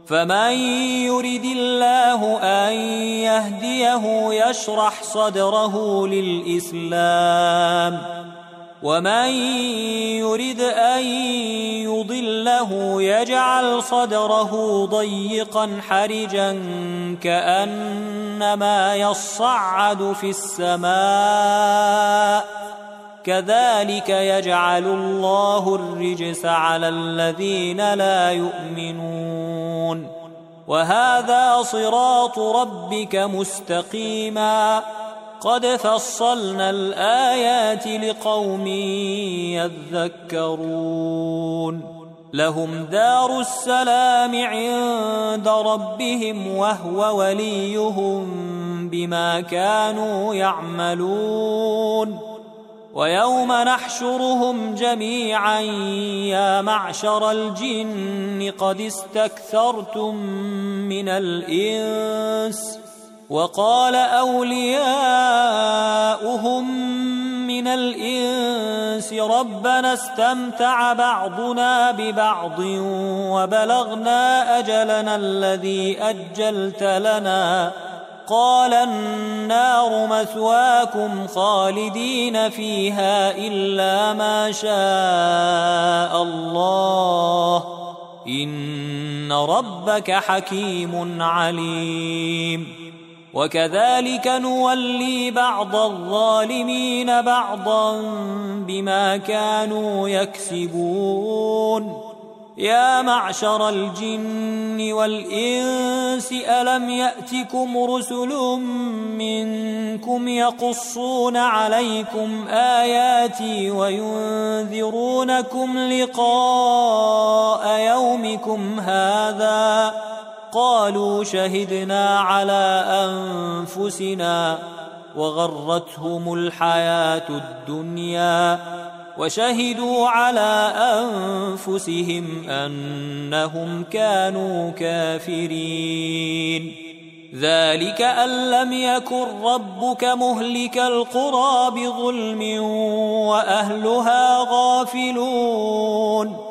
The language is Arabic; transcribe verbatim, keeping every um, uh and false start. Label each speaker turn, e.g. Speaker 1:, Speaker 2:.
Speaker 1: فمن يرد الله أن يهديه يشرح صدره للإسلام ومن يرد أن يضله يجعل صدره ضيقا حرجا كأنما يصعد في السماء كذلك يجعل الله الرجس على الذين لا يؤمنون وهذا صراط ربك مستقيما قد فصلنا الآيات لقوم يذكرون لهم دار السلام عند ربهم وهو وليهم بما كانوا يعملون ويوم نحشرهم جميعا يا معشر الجن قد استكثرتم من الإنس وقال أولياؤهم من الإنس ربنا استمتع بعضنا ببعض وبلغنا أجلنا الذي أجلت لنا قال النار مثواكم خالدين فيها إلا ما شاء الله إن ربك حكيم عليم وكذلك نولي بعض الظالمين بعضا بما كانوا يكسبون يا معشر الجن والإنس ألم يأتكم رسل منكم يقصون عليكم آياتي وينذرونكم لقاء يومكم هذا قالوا شهدنا على أنفسنا وغرتهم الحياة الدنيا وشهدوا على أنفسهم أنهم كانوا كافرين ذلك أن لم يكن ربك مهلك القرى بظلم وأهلها غافلون